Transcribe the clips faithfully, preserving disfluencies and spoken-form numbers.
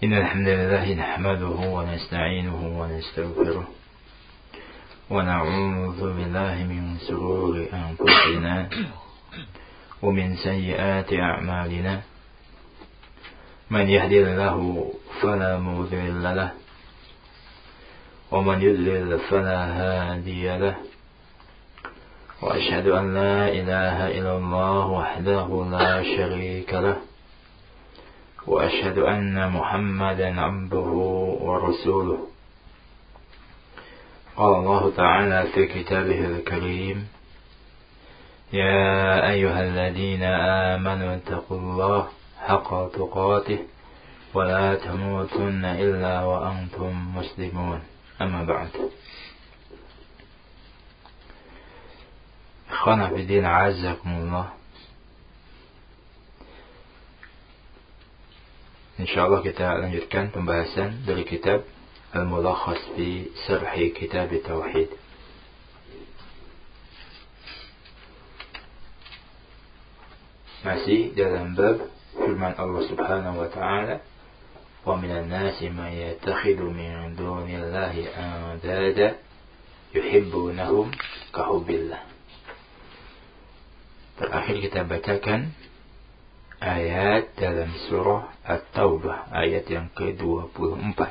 إن الحمد لله نحمده ونستعينه ونستغفره ونعوذ بالله من شرور أنفسنا ومن سيئات أعمالنا من يهدي الله فلا مضل له ومن يضلل فلا هادي له وأشهد أن لا إله إلا الله وحده لا شريك له وأشهد أن محمدا عبده ورسوله قال الله تعالى في كتابه الكريم يا أيها الذين آمنوا اتقوا الله حق تقاته ولا تموتن إلا وأنتم مسلمون أما بعد إخوانا في الدين عزكم الله. Insyaallah kita lanjutkan pembahasan dari kitab Al-Mulakhas fi Syarhi Kitab Tauhid. Masih dalam bab firman Allah Subhanahu wa taala, "Wa minan nasi man yattakhidhu min dunillahi andada yuhibbunahum ka hubbillah." Terakhir kita bacakan ayat dalam surah At-Taubah ayat yang ke dua puluh empat.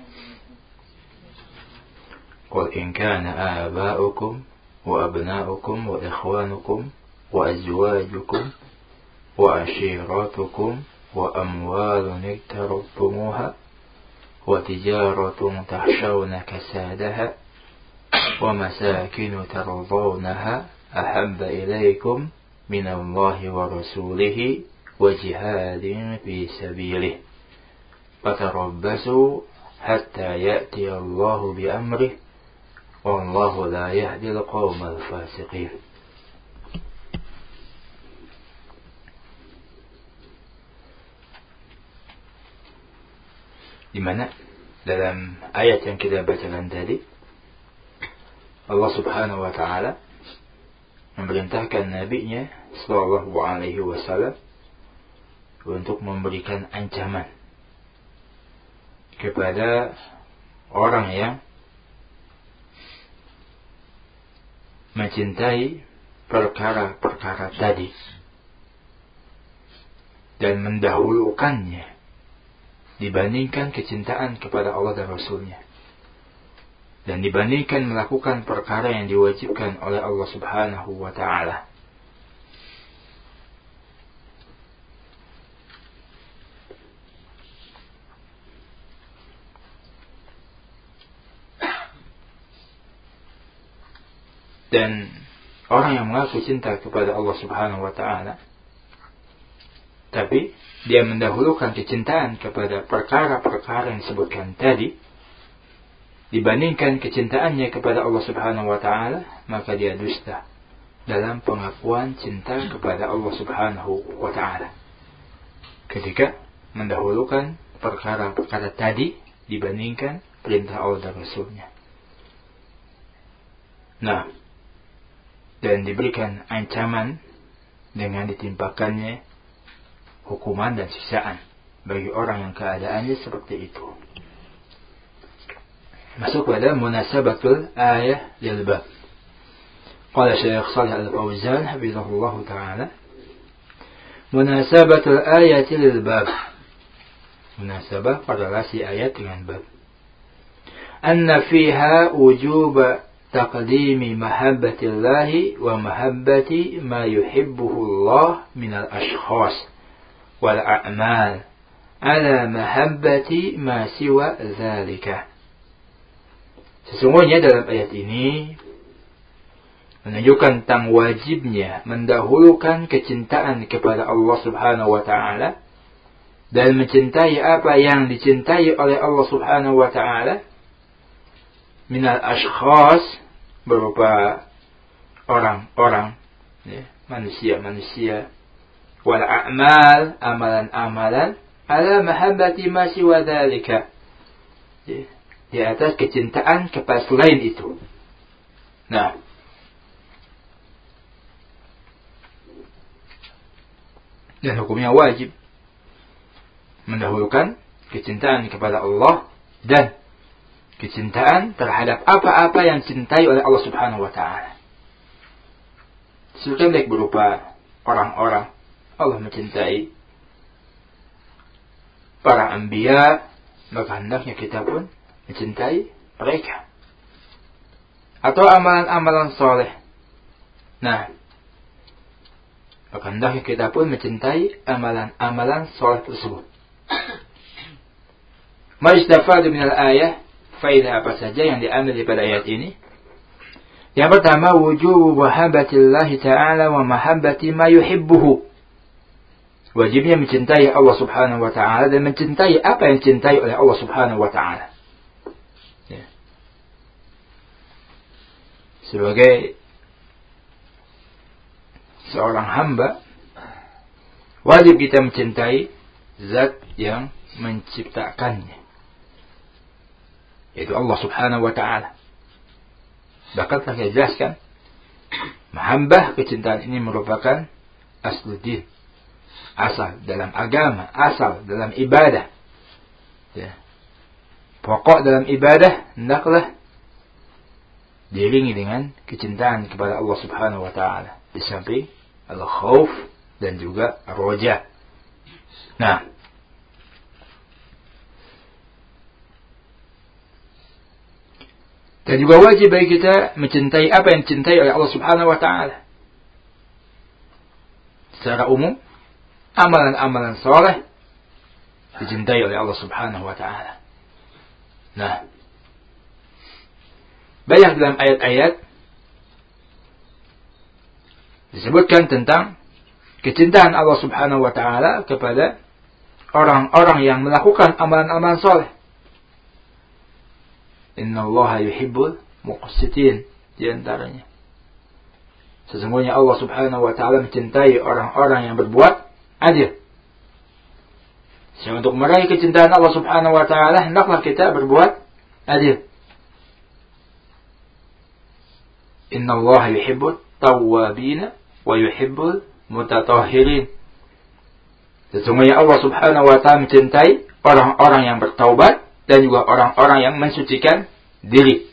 Qul in kana aba'ukum wa abna'ukum wa ikhwanukum wa azwajukum wa ashiratukum wa amwalun iktaraftumuha wa tijaratun tahshawna kasadaha wa masakinu tardawnaha ahabba ilaykum minallahi wa rasulihi وجهاد في سبيله فتربصوا حتى يأتي الله بأمره والله لا يهدي القوم الفاسقين. Di mana dalam ayat yang kita bacakan tadi Allah Subhanahu wa taala memerintahkan nabinya sallallahu alaihi wasallam untuk memberikan ancaman kepada orang yang mencintai perkara-perkara tadi dan mendahulukannya dibandingkan kecintaan kepada Allah dan Rasulnya, dan dibandingkan melakukan perkara yang diwajibkan oleh Allah Subhanahu wa ta'ala. Dan orang yang mengaku cinta kepada Allah Subhanahu wa ta'ala, tapi dia mendahulukan kecintaan kepada perkara-perkara yang disebutkan tadi dibandingkan kecintaannya kepada Allah Subhanahu wa ta'ala, maka dia dusta dalam pengakuan cinta kepada Allah Subhanahu wa ta'ala ketika mendahulukan perkara-perkara tadi dibandingkan perintah Allah dan Rasulnya. Nah, dan diberikan ancaman dengan ditimpakannya hukuman dan siksaan bagi orang yang keadaannya seperti itu. Masuk pada munasabatul ayah lil bab. Qala Syekh Shalih Al-Fauzan hafizahullah taala, munasabatul ayati lil bab. Munasabah korelasi ayat dengan bab. Anna fiha wujuba taqdimi mahabbatillahi wa mahabbati ma yuhibbuhu Allah minal ashkhas wal a'mal ala mahabbati ma siwa dzalika. Sesungguhnya dalam ayat ini menunjukkan tentang wajibnya mendahulukan kecintaan kepada Allah Subhanahu wa ta'ala dan mencintai apa yang dicintai oleh Allah Subhanahu wa ta'ala minal ashkhas, berupa orang-orang, ya, manusia-manusia, wal a'mal, amalan-amalan, ala mahabbati ma siwa dzalika, ya, di atas kecintaan kepada selain itu. Nah, dan hukumnya wajib mendahulukan kecintaan kepada Allah dan kecintaan terhadap apa-apa yang cintai oleh Allah Subhanahu wa taala. Sudah baik berupa orang-orang Allah mencintai para anbiya, maka hendaknya kita pun mencintai mereka. Atau amalan-amalan soleh. Nah, maka hendaknya kita pun mencintai amalan-amalan soleh tersebut. Ma yustafadu minal ayah, faedah apa saja yang diambil daripada ayat ini? Yang pertama, wujubu mahabbatillahi ta'ala wa mahabbati ma yuhibbuhu. Wajibnya mencintai Allah Subhanahu wa ta'ala dan mencintai apa yang dicintai oleh Allah Subhanahu wa ta'ala. Ya. Sebagai seorang hamba, wajib kita mencintai zat yang menciptakannya, yaitu Allah Subhanahu wa ta'ala. Bahkan telah dijelaskan, mahabbah, kecintaan ini merupakan asluddin, asal dalam agama, asal dalam ibadah. Ya. Pokok dalam ibadah hendaklah diiringi dengan kecintaan kepada Allah Subhanahu wa ta'ala, di samping al-khauf dan juga ar-raja. Nah, dan juga wajib bagi kita mencintai apa yang dicintai oleh Allah Subhanahu wa ta'ala. Secara umum, amalan-amalan soleh dicintai oleh Allah Subhanahu wa ta'ala. Nah, banyak dalam ayat-ayat disebutkan tentang kecintaan Allah Subhanahu wa ta'ala kepada orang-orang yang melakukan amalan-amalan soleh. Inna Allah yuhibbul muqsitin, di antaranya. Sesungguhnya Allah Subhanahu wa ta'ala mencintai orang-orang yang berbuat adil. Sehingga untuk meraih kecintaan Allah Subhanahu wa ta'ala, hendaklah kita berbuat adil. Inna Allah yuhibbul tawwabina wa yuhibbul mutatahhirin. Sesungguhnya Allah Subhanahu wa ta'ala mencintai orang-orang yang bertaubat dan juga orang-orang yang mensucikan diri.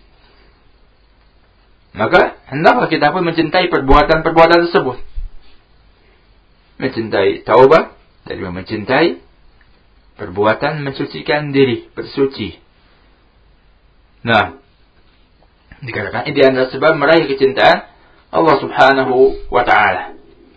Maka hendaklah kita pun mencintai perbuatan-perbuatan tersebut. Mencintai taubat dan juga mencintai perbuatan mensucikan diri, bersuci. Nah, dikatakan ini di antara sebab meraih kecintaan Allah Subhanahu wa ta'ala.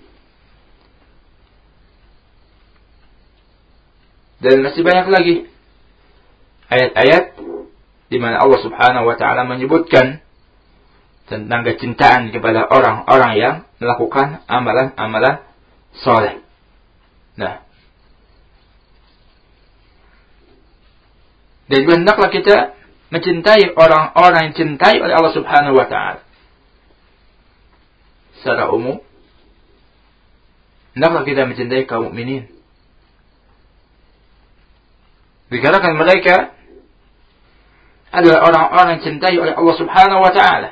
Dan masih banyak lagi ayat-ayat di mana Allah Subhanahu wa ta'ala menyebutkan tentang kecintaan kepada orang-orang yang melakukan amalan-amalan soleh. Nah, dan juga hendaklah kita mencintai orang-orang yang dicintai oleh Allah Subhanahu wa ta'ala. Secara umum, hendaklah kita mencintai kaum mukminin. Dikarenakan mereka adalah orang-orang yang dicintai oleh Allah Subhanahu wa ta'ala.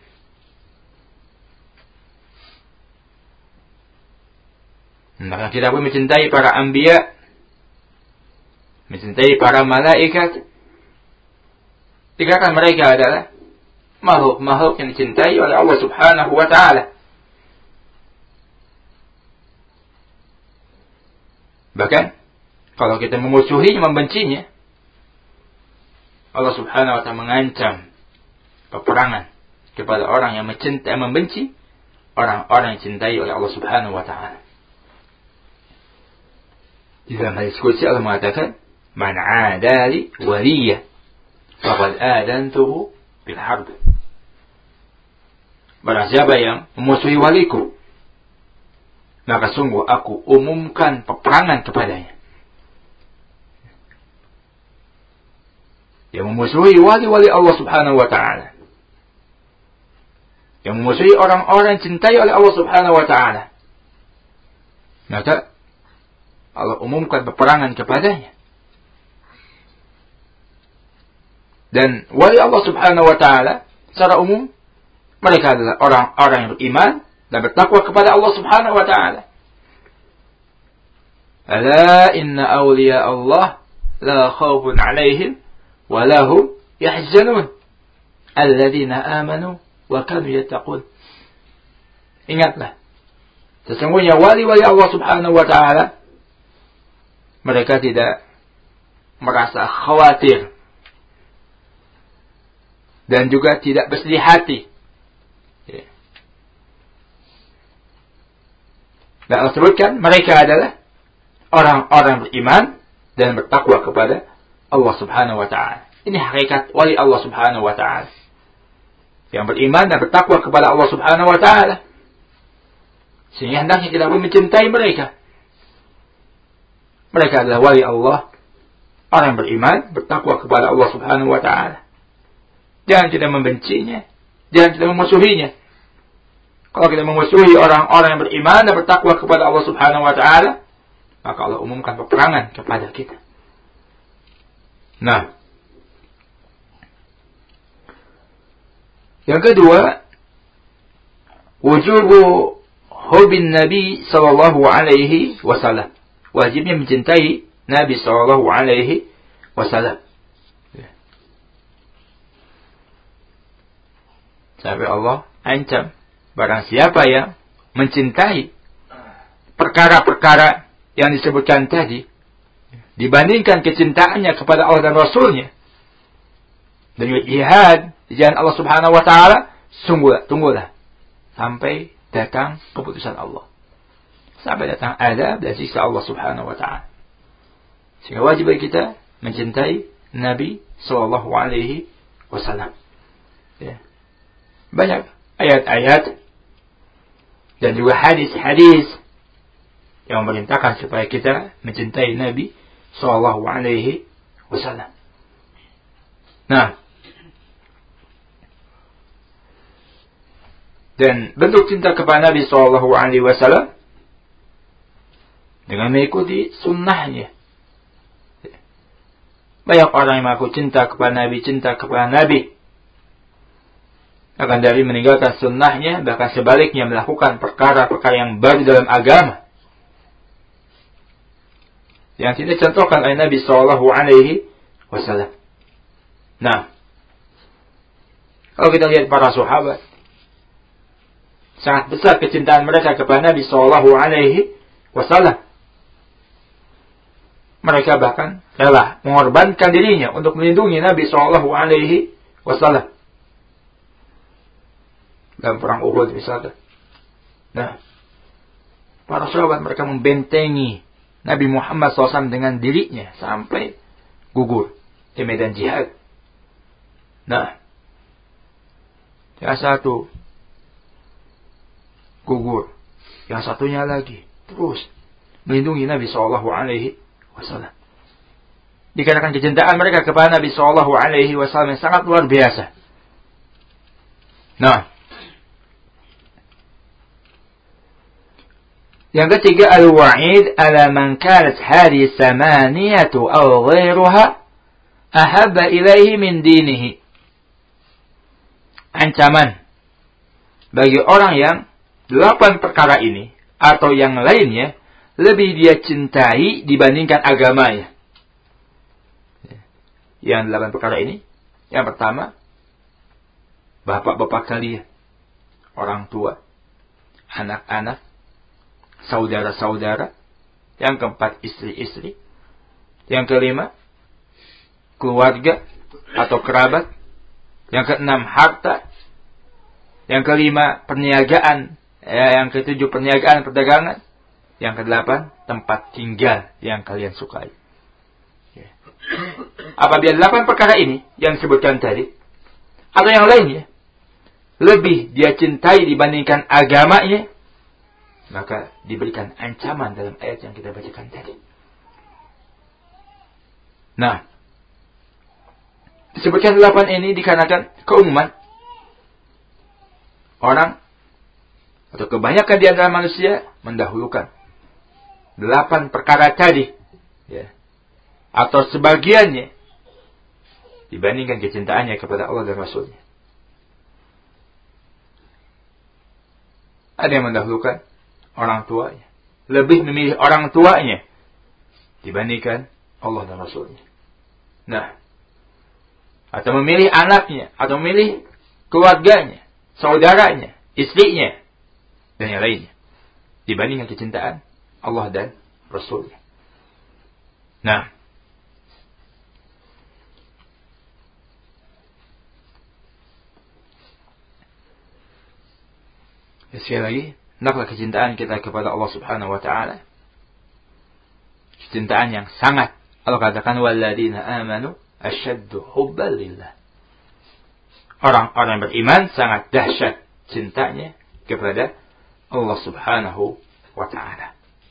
Maka kita pun mencintai para anbiya, mencintai para malaikat. Dikarenakan mereka adalah makhluk-makhluk yang dicintai oleh Allah Subhanahu wa ta'ala. Bahkan kalau kita memusuhinya, membencinya, Allah Subhanahu wa ta'ala mengancam peperangan kepada orang yang mencintai, membenci orang-orang yang dicintai oleh Allah Subhanahu wa ta'ala. Di dalam hadis qudsi Allah mengatakan, "Man 'adali waliyya faqad adantuhu bil harb." Barang siapa yang memusuhi waliku, maka sungguh aku umumkan peperangan kepadanya. Yang memusuhi wali-wali Allah Subhanahu wa ta'ala, yang memusuhi orang-orang yang cintai oleh Allah Subhanahu wa ta'ala, maka Allah umumkan peperangan kepadanya. Dan wali Allah Subhanahu wa ta'ala secara umum mereka adalah orang-orang yang beriman dan bertakwa kepada Allah Subhanahu wa ta'ala. Ala inna awliya Allah la khaufun 'alaihim wa la hum yahzanun alladzina amanu wa kanu yattaqun. Ingatlah, sesungguhnya wali-wali Allah Subhanahu wa taala mereka tidak merasa khawatir dan juga tidak bersedih hati. Ya. Dan Allah sebutkan mereka adalah orang-orang beriman dan bertakwa kepada Allah Subhanahu wa taala. Ini hakikat wali Allah Subhanahu wa taala. Yang beriman dan bertakwa kepada Allah Subhanahu wa taala. Sehingga hendaknya kita pun mencintai mereka. Mereka adalah wali Allah, orang yang beriman, bertakwa kepada Allah Subhanahu wa taala. Jangan kita membencinya, jangan kita memusuhinya. Kalau kita memusuhi orang-orang yang beriman dan bertakwa kepada Allah Subhanahu wa taala, maka Allah umumkan peperangan kepada kita. Nah, yang kedua, wujubu hubin Nabi sallallahu alaihi wasallam. Wajibnya mencintai Nabi sallallahu alaihi wasallam. Sampai Allah ancam, barang siapa yang mencintai perkara-perkara yang disebutkan tadi dibandingkan kecintaannya kepada Allah dan Rasulnya dan jihad di jalan Allah Subhanahu wa taala, sungguhlah, tunggulah sampai datang keputusan Allah, sampai datang azab dan siksa Allah Subhanahu wa taala. Sehingga wajib bagi kita mencintai Nabi sallallahu alaihi wasallam. Ya. Banyak ayat-ayat dan juga hadis-hadis yang memerintahkan supaya kita mencintai Nabi sallallahu alaihi wasallam. Nah, dan bentuk cinta kepada Nabi sallallahu alaihi wasallam dengan mengikuti sunnahnya. Banyak orang yang mengaku cinta kepada Nabi, cinta kepada Nabi, akan dari meninggalkan sunnahnya, bahkan sebaliknya melakukan perkara-perkara yang baru dalam agama yang tidak dicontohkan oleh Nabi sallallahu alaihi wasallam. Nah, kalau kita lihat para sahabat, sangat besar kecintaan mereka kepada Nabi sallallahu alaihi wasallam. Mereka bahkan rela mengorbankan dirinya untuk melindungi Nabi sallallahu alaihi wasallam. Dalam perang Uhud misalkan. Nah, para sahabat mereka membentengi Nabi Muhammad shallallahu alaihi wasallam dengan dirinya sampai gugur di medan jihad. Nah, yang satu gugur, yang satunya lagi terus melindungi Nabi shallallahu alaihi wasallam. Dikarenakan kecintaan mereka kepada Nabi shallallahu alaihi wasallam yang sangat luar biasa. Nah, yang ketiga, al-wa'id ala man kanat hadhihi samaniyatu aw ghairuha ahabba ilaihi min dinihi. Ancaman bagi orang yang delapan perkara ini atau yang lainnya lebih dia cintai dibandingkan agamanya. Yang delapan perkara ini, yang pertama, bapak-bapak kalian, orang tua, anak-anak, saudara-saudara. Yang keempat, istri-istri. Yang kelima, keluarga atau kerabat. Yang keenam, harta. Yang kelima, perniagaan. Ya, yang ketujuh, perniagaan, perdagangan. Yang kedelapan, tempat tinggal yang kalian sukai. Ya. Apabila delapan perkara ini yang disebutkan tadi, atau yang lainnya, lebih dia cintai dibandingkan agamanya, maka diberikan ancaman dalam ayat yang kita bacakan tadi. Nah, disebutkan delapan ini dikarenakan keumuman orang atau kebanyakan di antara manusia mendahulukan delapan perkara tadi, ya, atau sebagiannya dibandingkan kecintaannya kepada Allah dan Rasulnya. Ada yang mendahulukan orang tuanya, lebih memilih orang tuanya dibandingkan Allah dan Rasulnya. Nah, atau memilih anaknya, atau memilih keluarganya, saudaranya, istrinya, dan yang lainnya, dibandingkan kecintaan Allah dan Rasulnya. Nah, sekali lagi, hendaklah kecintaan kita kepada Allah Subhanahu wa taala, kecintaan yang sangat. Allah katakan walladzina amanu asyaddu hubban lillah. Orang-orang beriman sangat dahsyat cintanya kepada Allah Subhanahu wa taala.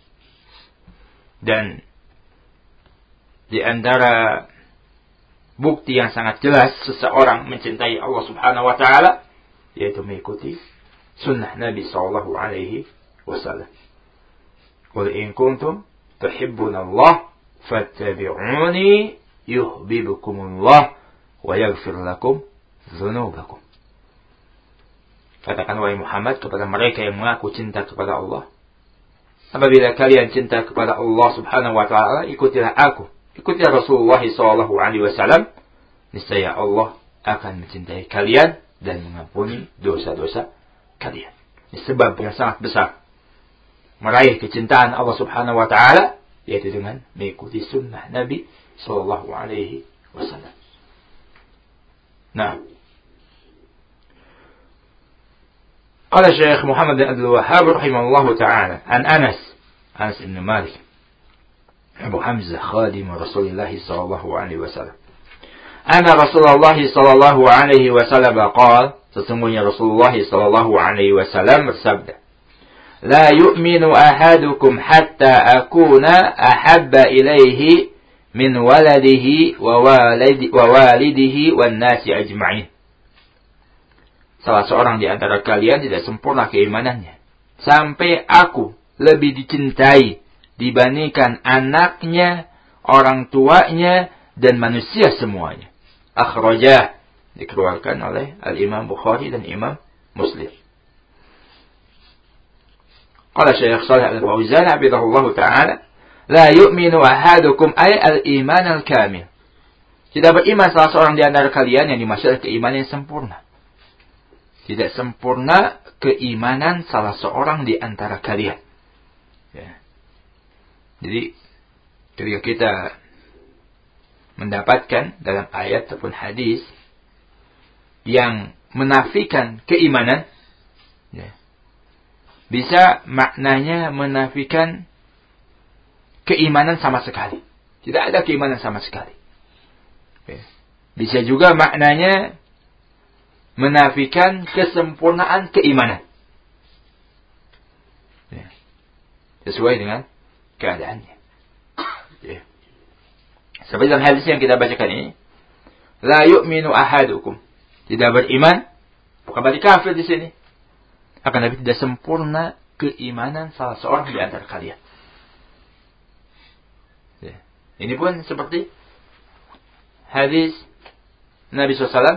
Dan di antara bukti yang sangat jelas seseorang mencintai Allah Subhanahu wa taala yaitu mengikuti sunnah Nabi sallallahu alaihi wasallam. Qul in kuntum tuhibbuna Allah fattabi'uni yuhibbukumullah wa yaghfir lakum dzunubakum. Katakan wahai Muhammad kepada mereka yang mengaku cinta kepada Allah, apabila kalian cinta kepada Allah Subhanahu wa taala, ikutilah aku, ikutilah Rasulullah sallallahu alaihi wasallam, niscaya Allah akan mencintai kalian dan mengampuni dosa-dosa kalian. Ini sebab yang sangat besar meraih kecintaan Allah Subhanahu wa taala, yaitu dengan mengikuti sunnah Nabi sallallahu alaihi wasallam. Nah, قال الشيخ محمد بن عبد الوهاب رحمه الله تعالى عن أنس أنس بن مالك أبو حمزة خادم رسول الله صلى الله عليه وسلم أن رسول الله صلى الله عليه وسلم قال sesungguhnya Rasulullah sallallahu alaihi wasallam bersabda, la yu'minu ahadukum hatta akuna ahabba ilaihi min waladihi wa walidi wa walidihi wan nasi ajma'in. Salah seorang di antara kalian tidak sempurna keimanannya sampai aku lebih dicintai dibandingkan anaknya, orang tuanya, dan manusia semuanya. Akhrajah, dikeluarkan oleh Al-Imam Bukhari dan Imam Muslim. Qala Syekh Shalih Al-Fauzan hafizahullah ta'ala, la yu'minu ahadukum ay al-iman al-kamil. Tidak beriman salah seorang di antara kalian yang dimaksud keimanan yang sempurna. Tidak sempurna keimanan salah seorang di antara kalian. Ya. Jadi, ketika kita mendapatkan dalam ayat ataupun hadis yang menafikan keimanan, ya, bisa maknanya menafikan keimanan sama sekali. Tidak ada keimanan sama sekali. Ya. Bisa juga maknanya menafikan kesempurnaan keimanan. Ya. Sesuai dengan keadaannya. Ya. Seperti dalam hadis yang kita bacakan ini, la yu'minu ahadukum. Tidak beriman, bukan berarti kafir di sini. Akan tapi tidak sempurna keimanan salah seorang di antara kalian. Ya. Ini pun seperti hadis Nabi shallallahu alaihi wasallam,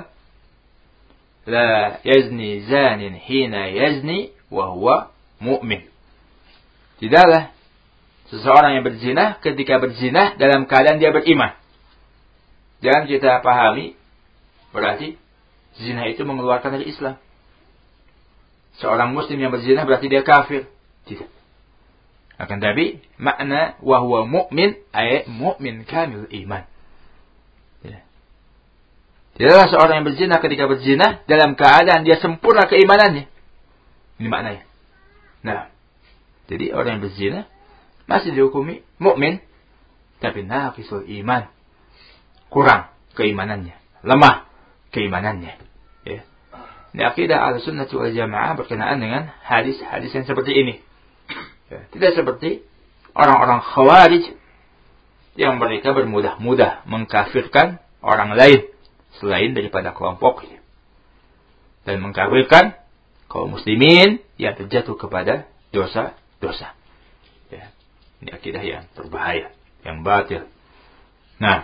la yazni zanin hina yazni wa huwa mu'min. Tidaklah seseorang yang berzina ketika berzina dalam keadaan dia beriman. Jangan kita pahami berarti zina itu mengeluarkan dari Islam. Seorang muslim yang berzina berarti dia kafir. Tidak. Akan tapi makna wa huwa mu'min ay mu'min kamil iman. Ya. Tidaklah seorang yang berzina ketika berzina dalam keadaan dia sempurna keimanannya. Ini maknanya. Nah, jadi orang yang berzina masih dihukumi mukmin, tapi naqisul iman, kurang keimanannya, lemah keimanannya. Ya. Ini akidah Ahlussunnah wal Jamaah berkenaan dengan hadis-hadis yang seperti ini. Ya. Tidak seperti orang-orang Khawarij yang mereka bermudah-mudah mengkafirkan orang lain selain daripada kelompoknya, dan mengkafirkan kaum muslimin yang terjatuh kepada dosa-dosa. Ya. Ini akidah yang berbahaya, yang batil. Nah,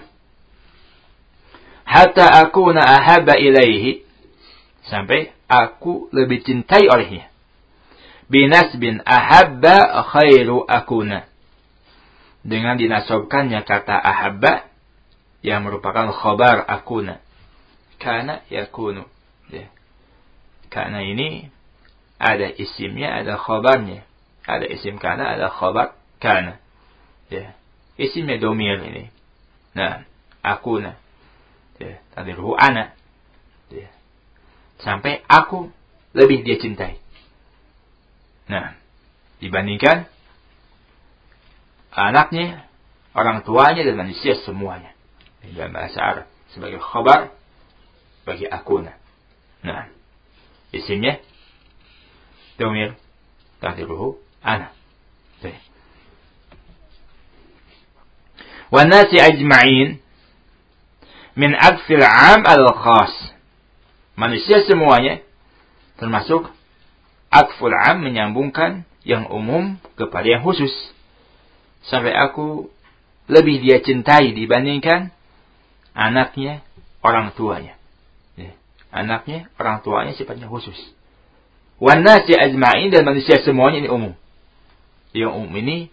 hatta akuna ahabba ilaihi, sampai aku lebih cintai olehnya. Binasbin ahabba khairu akuna, dengan dinasobkannya kata ahabba yang merupakan khabar akuna. Kana yakunu. Ya. Kana ini ada isimnya, ada khabarnya. Ada isim kana, ada khabar kana. Ya. Isimnya domir ini. Nah, akuna. Ya. Tadiruhu ana. Ya. Sampai aku lebih dia cintai. Nah, dibandingkan anaknya, orang tuanya, dan manusia semuanya. Dalam bahasa Arab. Sebagai khabar bagi akuna. Nah, isimnya domir taqdiruhu ana. Baik. Wan nasi ajma'in min aqfil 'am al-khas. Manusia semuanya termasuk aqful 'am, menyambungkan yang umum kepada yang khusus. Sampai aku lebih dia cintai dibandingkan anaknya, orang tuanya. Ya. Anaknya, orang tuanya sifatnya khusus. Wan nasi ajma'in, dan manusia semuanya ini umum. Yang umum ini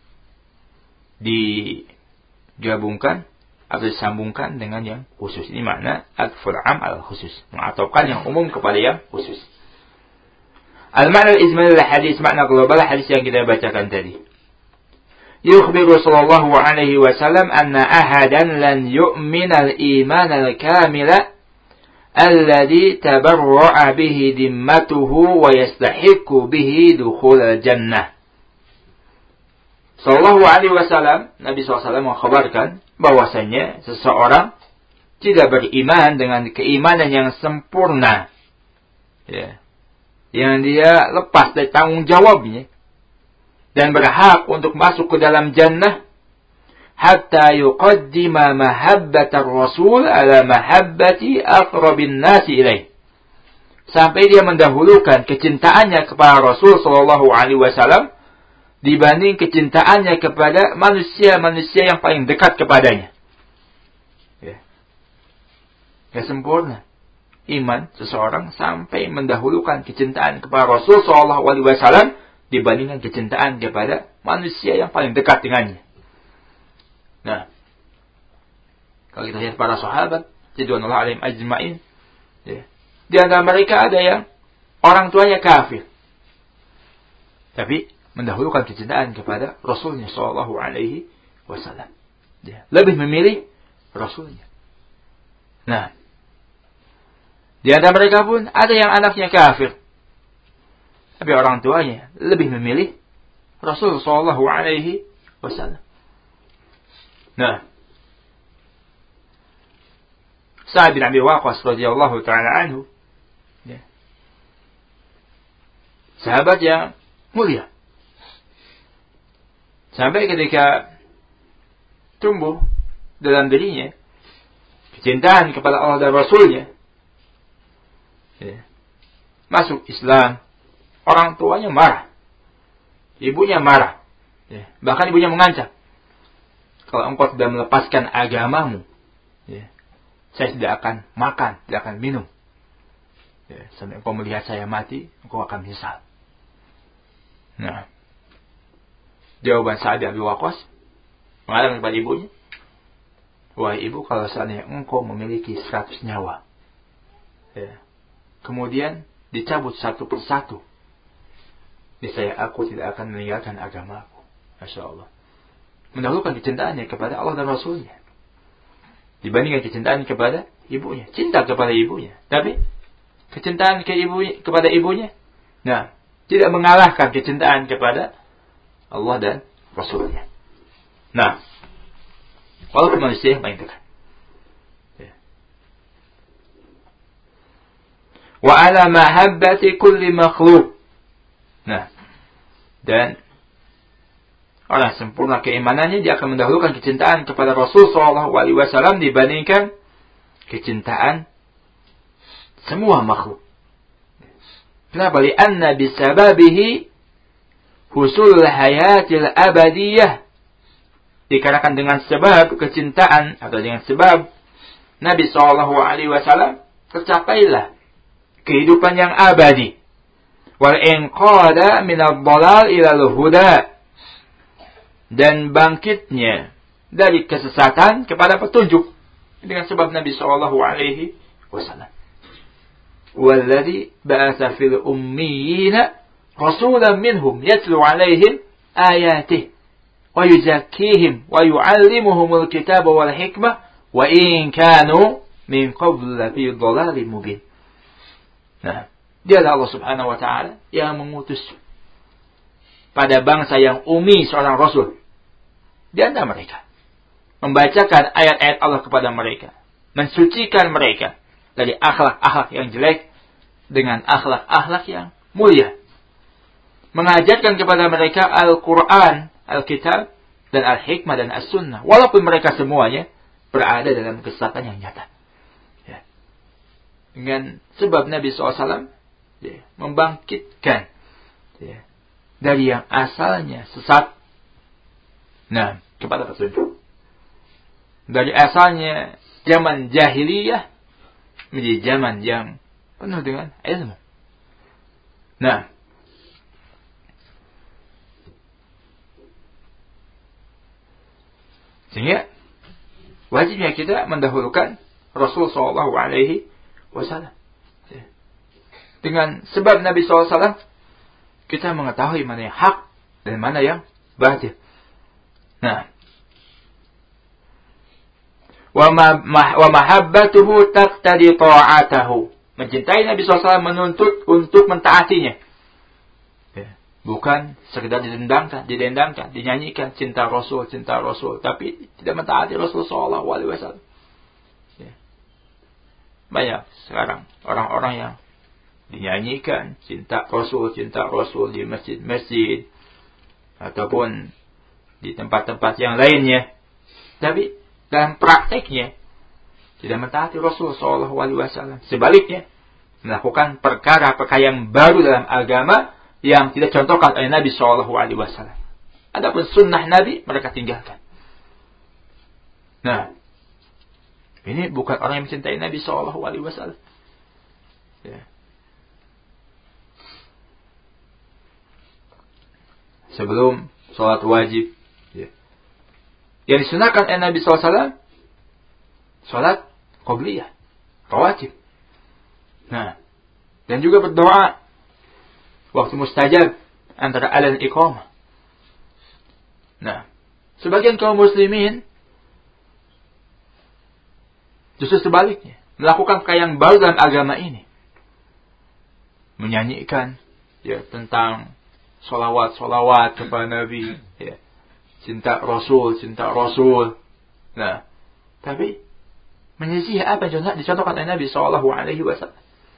digabungkan atau disambungkan dengan yang khusus. Ini makna atful am al khusus, mengatofkan yang umum kepada yang khusus. Al-ma'na al-ijmali al-hadis, makna global hadis yang kita bacakan tadi. Yukhbiru sallallahu alaihi wasallam anna ahadan lan yu'min al-iman al-kamila alladhi tabarra'a bihi dimmatuhu wa yastahiqu bihi dukhul al-jannah. Sallallahu alaihi wasallam, Nabi sallallahu alaihi wasallam mengkhabarkan bahwasanya seseorang tidak beriman dengan keimanan yang sempurna, ya, yang dia lepas dari tanggung jawabnya dan berhak untuk masuk ke dalam jannah, hatta yuqaddima mahabbatar rasul ala mahabbati aqrabin nasi ilaih, sampai dia mendahulukan kecintaannya kepada Rasul sallallahu alaihi wasallam dibanding kecintaannya kepada manusia-manusia yang paling dekat kepadanya. Ya. Ya, sempurna iman seseorang sampai mendahulukan kecintaan kepada Rasul sallallahu alaihi wasallam dibandingkan kecintaan kepada manusia yang paling dekat dengannya. Nah, kalau kita lihat para sahabat, ridwanullah alaihim ajma'in, ya, di antara mereka ada yang orang tuanya kafir, tapi mendahulukan kecintaan kepada Rasulnya sallallahu alaihi wasallam. Ya, lebih memilih Rasulnya. Nah, di antara mereka pun ada yang anaknya kafir, tapi orang tuanya lebih memilih Rasul sallallahu alaihi wasallam. Nah, Sa'ad bin Abi Waqqas radhiyallahu taala anhu, ya, sahabat yang mulia, sampai ketika tumbuh dalam dirinya kecintaan kepada Allah dan Rasulnya, ya, masuk Islam, orang tuanya marah, ibunya marah, ya, bahkan ibunya mengancam, kalau engkau tidak melepaskan agamamu, ya, saya tidak akan makan, tidak akan minum, ya, sampai engkau melihat saya mati, engkau akan menyesal. Nah, jawaban Sa'ad bin Abi Waqqas mengatakan kepada ibunya, wahai ibu, kalau seandainya engkau memiliki seratus nyawa, ya, kemudian dicabut satu persatu, niscaya aku tidak akan meninggalkan agamaku. Masya Allah. Mendahulukan kecintaannya kepada Allah dan Rasulnya dibandingkan kecintaan kepada ibunya. Cinta kepada ibunya, tapi kecintaan ke ibunya, kepada ibunya, nah, tidak mengalahkan kecintaan kepada Allah dan Rasulnya. Nah, walaupun manusia yang paling dekat. Ya. Wa ala mahabbati kulli makhluk. Nah, dan orang sempurna keimanannya, dia akan mendahulukan kecintaan kepada Rasul sallallahu alaihi wasallam dibandingkan kecintaan semua makhluk. Kenapa? Li'anna bisababihi husul hayatil abadiyah. Dikarenakan dengan sebab kecintaan atau dengan sebab Nabi sallallahu alaihi wasallam tercapailah kehidupan yang abadi. Wal inqada min ad-dhalal ila al-huda. dan bangkitnya dari kesesatan kepada petunjuk dengan sebab Nabi sallallahu alaihi wasallam. Walladzi ba'atsa fil ummiyina rasulan minhum yatlu alaihim ayatihi wa yuzakkihim wa yu'allimuhumul kitaba wal hikmah wa in kanu min qabl fi dhalalin mubin. Nah, dialah Allah Subhanahu wa taala yang mengutus pada bangsa yang ummi seorang rasul di antara mereka, membacakan ayat-ayat Allah kepada mereka, mensucikan mereka dari akhlak-akhlak yang jelek dengan akhlak-akhlak yang mulia, mengajarkan kepada mereka Al-Quran, Al-Kitab, dan Al-Hikmah dan As-Sunnah, walaupun mereka semuanya berada dalam kesesatan yang nyata. Ya. Dengan sebab Nabi shallallahu alaihi wasallam ya, membangkitkan ya, dari yang asalnya sesat, nah, kepada petunjuk. Dari asalnya zaman jahiliyah menjadi zaman yang penuh dengan ilmu. Nah, sehingga wajibnya kita mendahulukan Rasul sallallahu alaihi wasallam. Dengan sebab Nabi sallallahu alaihi wasallam kita mengetahui mana yang hak dan mana yang batil. Nah, wa mahabbatuhu taqtadi ta'atahu. Mencintai Nabi sallallahu alaihi wasallam menuntut untuk mentaatinya. Ya. Bukan sekedar didendangkan, didendangkan, dinyanyikan cinta Rasul, cinta Rasul, tapi tidak mentaati Rasul sallallahu alaihi wasallam. Ya. Banyak sekarang orang-orang yang dinyanyikan cinta Rasul, cinta Rasul di masjid-masjid ataupun di tempat-tempat yang lainnya, tapi dalam prakteknya tidak mentaati Rasul sallallahu alaihi wasallam. Sebaliknya, melakukan perkara-perkara yang baru dalam agama yang tidak contohkan oleh Nabi sallallahu alaihi wasallam. Adapun sunnah Nabi mereka tinggalkan. Nah, ini bukan orang yang mencintai Nabi sallallahu alaihi wasallam. Ya. Sebelum sholat wajib, ya, yang disunahkan oleh Nabi sallallahu alaihi wasallam sholat qobliyah, rawatib. Nah, dan juga berdoa waktu mustajab antara adzan dan iqamah. Nah, sebagian kaum muslimin justru sebaliknya, melakukan perkara yang baru dalam agama ini. Menyanyikan ya tentang solawat-solawat kepada Nabi, ya. Cinta Rasul, cinta Rasul. Nah, tapi menyisihi apa yang dicontohkan oleh Nabi sallallahu alaihi wasallam.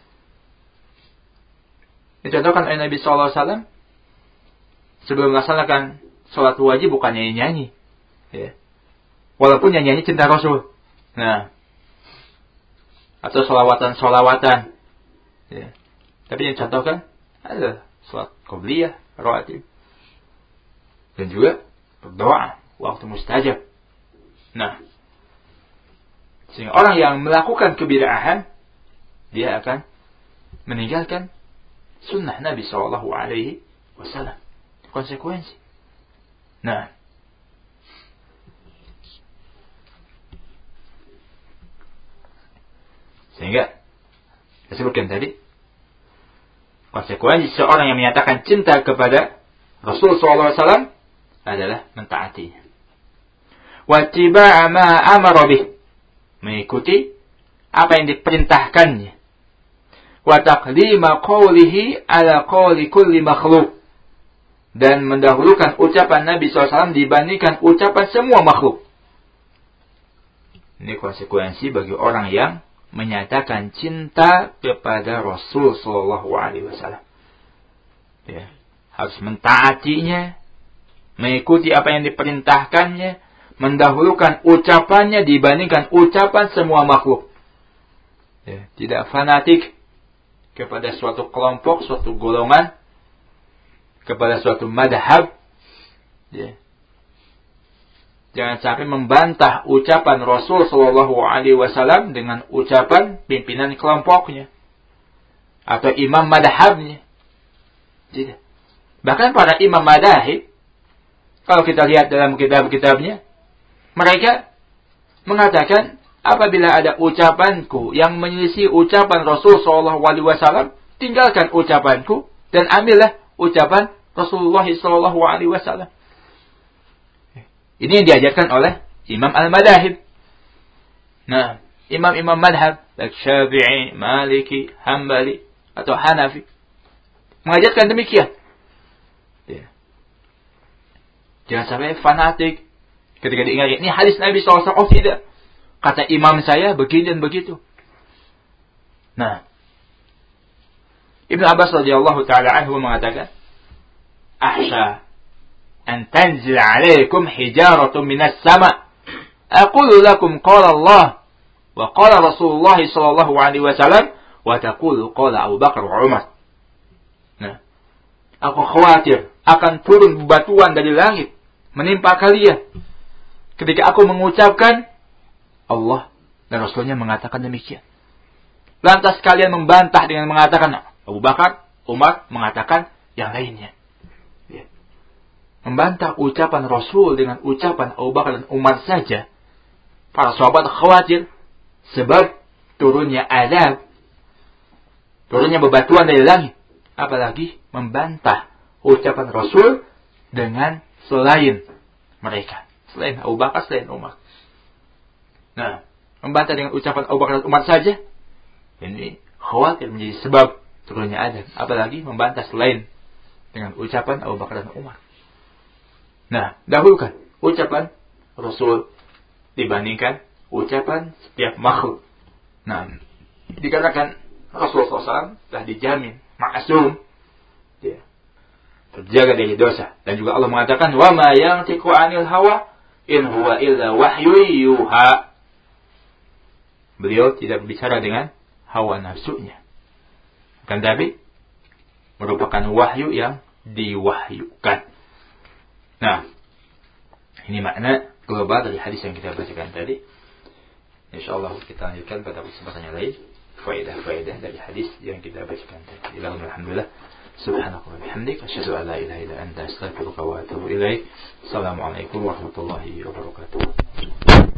Dicontohkan oleh Nabi sallallahu alaihi wasallam sebelum melaksanakan sholat wajib bukan nyanyi-nyanyi, ya. Walaupun nyanyi-nyanyi cinta Rasul. Nah, atau solawatan-solawatan, ya. Tapi yang dicontohkan adalah sholat qobliyah, rawatib, dan juga berdoa waktu mustajab. Nah, sehingga orang yang melakukan kebid'ahan dia akan meninggalkan sunnah Nabi sallallahu alaihi wasallam. Konsekuensi. Nah, sehingga disebutkan tadi konsekuensi seorang yang menyatakan cinta kepada Rasul sallallahu alaihi wasallam adalah mentaatinya. Wattiba'a ma amara bih, mengikuti apa yang diperintahkannya. Wa taqdima qawlihi ala qawli kulli makhluk, dan mendahulukan ucapan Nabi sallallahu alaihi wasallam dibandingkan ucapan semua makhluk. Ini konsekuensi bagi orang yang menyatakan cinta kepada Rasul sallallahu alaihi wasallam. Ya, harus mentaatinya, mengikuti apa yang diperintahkannya, mendahulukan ucapannya dibandingkan ucapan semua makhluk. Ya, tidak fanatik kepada suatu kelompok, suatu golongan, kepada suatu madhab. Ya. Jangan sampai membantah ucapan Rasul sallallahu alaihi wasallam dengan ucapan pimpinan kelompoknya atau imam madhabnya. Tidak. Bahkan para imam madhab Kalau kita lihat dalam kitab-kitabnya, mereka mengatakan apabila ada ucapanku yang menyelisih ucapan Rasul Shallallahu Alaihi Wasallam, tinggalkan ucapanku dan ambillah ucapan Rasulullah Shallallahu Alaihi Wasallam. Ini yang diajarkan oleh Imam Al-Madahib. Nah, imam-imam madhab, Syafi'i, Maliki, Hambali, atau Hanafi, mengajarkan demikian. Ya. Jangan sampai fanatik ketika diingat, ini hadis Nabi shallallahu alaihi wasallam. Oh tidak, kata imam saya begini dan begitu. Nah, Ibnu Abbas radhiyallahu taala anhu mengatakan, "Ahsha an tanzil 'alaikum hijaratun minas sama'. Aqulu lakum qala Allah wa qala Rasulullah sallallahu alaihi wasallam wa taqulu qala Abu Bakar wa Umar." Nah, aku khawatir akan turun bebatuan dari langit menimpa kalian ketika aku mengucapkan Allah dan Rasulnya mengatakan demikian. Lantas kalian membantah dengan mengatakan Abu Bakar, Umar mengatakan yang lainnya. Ya. Membantah ucapan Rasul dengan ucapan Abu Bakar dan Umar saja, para sahabat khawatir sebab turunnya azab, turunnya bebatuan dari langit. Apalagi membantah ucapan Rasul dengan selain mereka, selain Abu Bakar, selain Umar. Nah, membantah dengan ucapan Abu Bakar dan Umar saja, ini khawatir menjadi sebab turunnya azab. Apalagi membantah selain dengan ucapan Abu Bakar dan Umar. Nah, dahulukan ucapan Rasul dibandingkan ucapan setiap makhluk. Nah, dikatakan Rasulullah shallallahu alaihi wasallam telah dijamin ma'asum, ya, terjaga dari dosa. Dan juga Allah mengatakan, wa ma yantiqu 'anil hawa in huwa illa wahyu yuha. Beliau tidak berbicara dengan hawa nafsunya, kan, tapi merupakan wahyu yang diwahyukan. Nah, ini makna global dari hadis yang kita bacakan tadi. Insyaallah kita lanjutkan pada kesempatan yang lain, faedah-faedah dari hadis yang kita bacakan tadi. Alhamdulillah, subhanaka wa bihamdika, asyhadu an la ilaha illa anta, astaghfiruka wa atubu ilaik. Assalamualaikum warahmatullahi wabarakatuh.